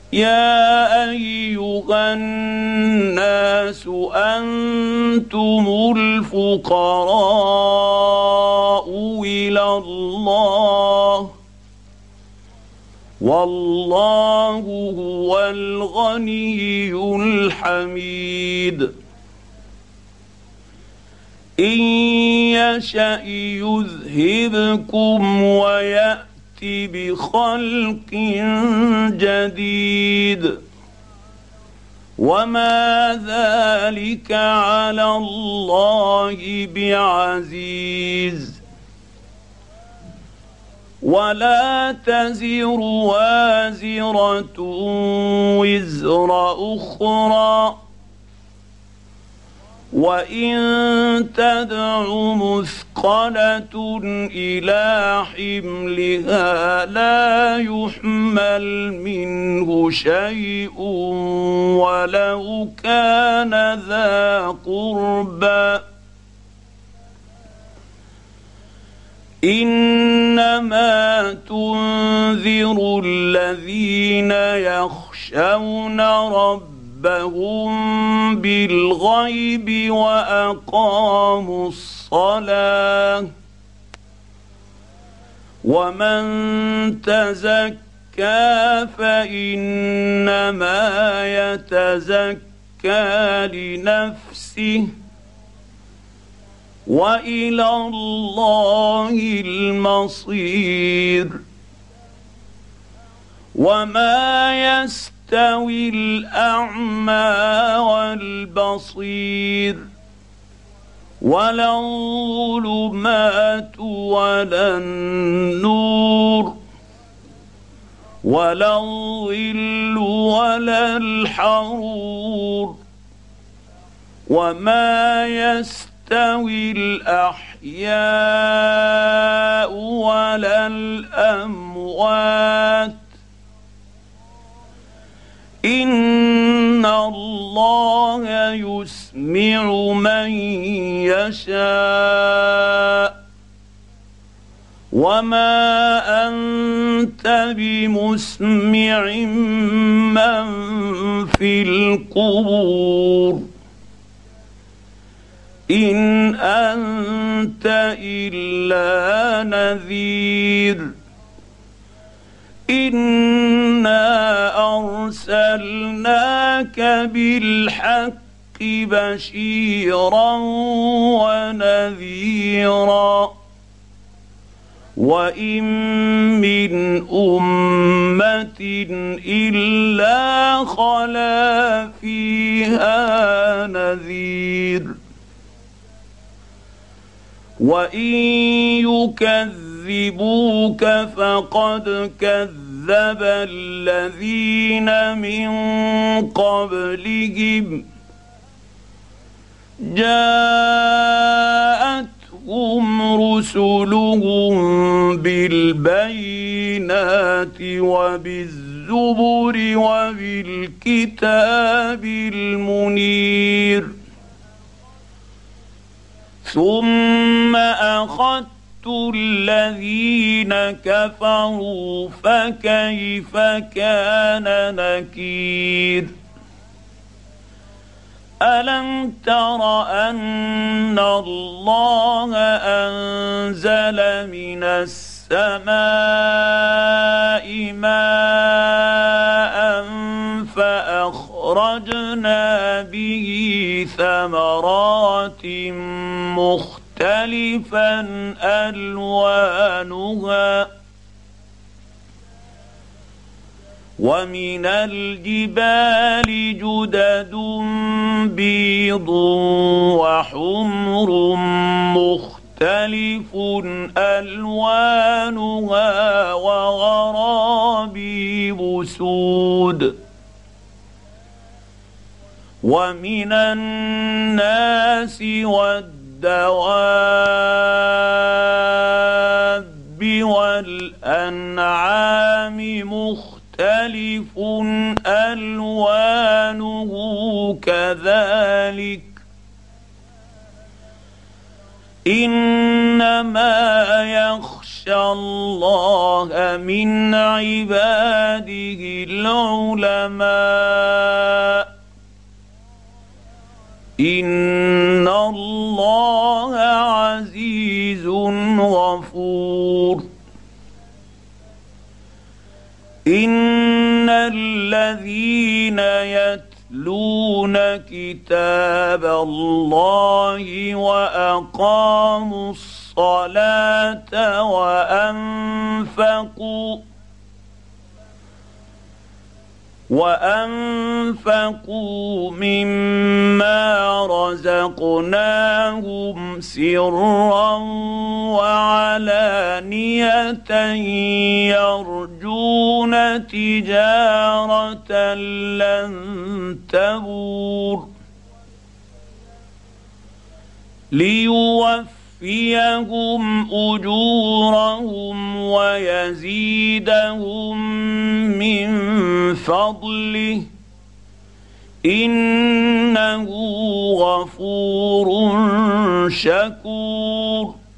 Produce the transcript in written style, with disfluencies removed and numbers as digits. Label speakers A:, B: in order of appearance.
A: يا أيها الناس أنتم الفقراء إلى الله والله هو الغني الحميد إن يشأ يذهبكم ويأتي بخلق جديد وما ذلك على الله بعزيز ولا تزر وازرة وزر أخرى وإن تدع مثقلة إلى حملها لا يحمل منه شيء ولو كان ذا قربى إنما تنذر الذين يخشون ربهم بالغيب وأقاموا الصلاة ومن تزكى فإنما يتزكى لنفسه وإلى الله المصير وما يستوي الأعمى والبصير ولا الظلمات ولا النور ولا الظل ولا الحرور وما يستوي الأحياء ولا الأموات إن الله يسمع من يشاء وما أنت بمسمع من في القبور إن أنت إلا نذير إنا أرسلناك بالحق بشيرا ونذيرا وإن من أمة إلا خلا فيها نذير وإن يكذبوك فقد كذب الذين من قبلهم جاءتهم رسلهم بالبينات وبالزبر وبالكتاب المنير ثم أخذت الذين كفروا فكيف كان نكير ألم تر أن الله أنزل من السماء ماء فأخرجنا به ثمرات مختلفا ألوانها ومن الجبال جدد بيض وحمر مختلف ألوانها وغرابيب سود ومن الناس والدواب والأنعام مختلف ألوانه كذلك إنما يخشى يخشى الله من عباده العلماء ان الله عزيز غفور ان الذين يتلون كتاب الله واقاموا الصلاه وانفقوا مما رزقناهم سرا وعلانيه يرجون تجاره لن تبور ليوفيهم اجورهم ويزيدهم من فضله انه غفور شكور